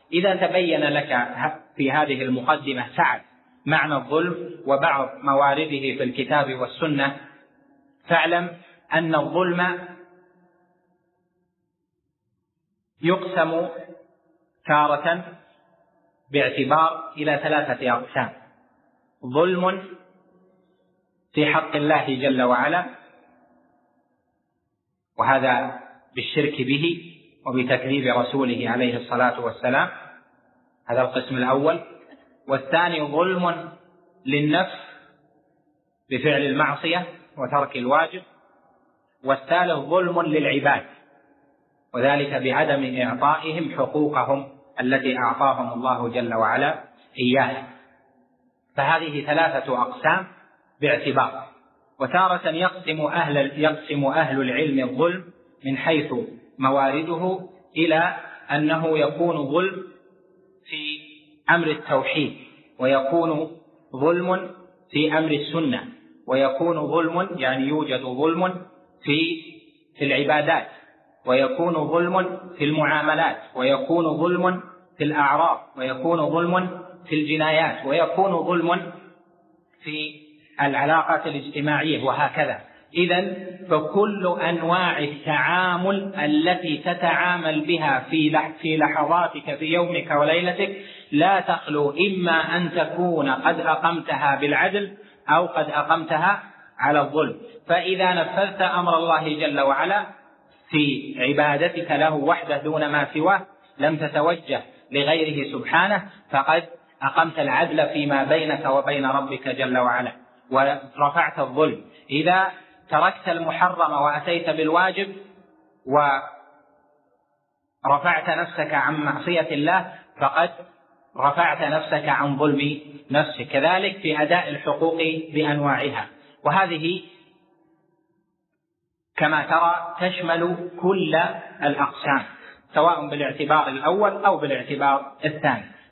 إذا تبين لك في هذه المقدمة سعة معنى الظلم وبعض موارده في الكتاب والسنة، فاعلم أن الظلم يقسم تارة باعتبار إلى 3 أقسام: ظلم في حق الله جل وعلا، وهذا بالشرك به وبتكذيب رسوله عليه الصلاة والسلام، هذا القسم الأول. والثاني ظلم للنفس بفعل المعصية وترك الواجب. والثالث ظلم للعباد، وذلك بعدم إعطائهم حقوقهم التي أعطاهم الله جل وعلا إياها. فهذه 3 أقسام باعتبار. وتارة يقسم أهل العلم الظلم من حيث موارده إلى أنه يكون ظلم في أمر التوحيد، ويكون ظلم في أمر السنة، ويكون ظلم يعني يوجد ظلم في العبادات، ويكون ظلم في المعاملات، ويكون ظلم في الأعراض، ويكون ظلم في الجنايات، ويكون ظلم في العلاقات الاجتماعية، وهكذا. إذن فكل أنواع التعامل التي تتعامل بها في لحظاتك في يومك وليلتك لا تخلو إما أن تكون قد أقمتها بالعدل أو قد أقمتها على الظلم. فإذا نفذت أمر الله جل وعلا في عبادتك له وحده دون ما سواه، لم تتوجه لغيره سبحانه، فقد أقمت العدل فيما بينك وبين ربك جل وعلا ورفعت الظلم. إذا تركت المحرم وأتيت بالواجب ورفعت نفسك عن معصية الله، فقد رفعت نفسك عن ظلم نفسك. كذلك في أداء الحقوق بأنواعها، وهذه كما ترى تشمل كل الأقسام، سواء بالاعتبار الأول أو بالاعتبار الثاني.